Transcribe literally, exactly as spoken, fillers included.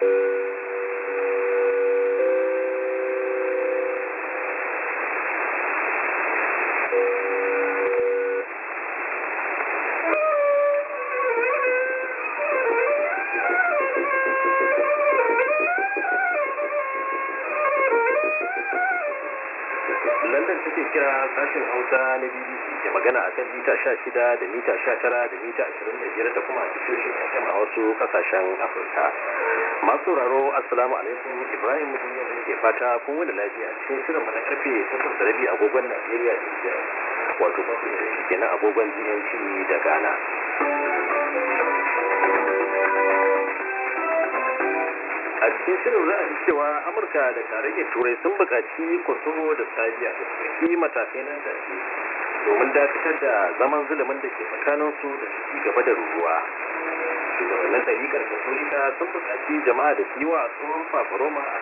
London take kira sashen Hausa na B B C ke magana a kan mita sha shida da mita sha tara da mita ashirin da biyar da kuma tashoshin F M a wasu kasashen Afirka. Masu sauraro Assalamu alaikum, Ibrahim Mujiya da ke fata kun wani lafiya cikin shirin mana karfe takwas da rabi agogon Najeriya da Nijar, wato bakwai da shi kenan agogon G M T da Ghana. A cikin shirin za a ji cewa Amurka da tarayyar Turai sun buƙaci Kosovo da Serbia da su yi matakai nan da ke domin dakatar da zaman zulumin da ke tsakaninsu da su ci gaba da ruruwa. Shugabannin ɗariƙar Katolika sun buƙaci jama'a da su yi wa tsohon Fafaroma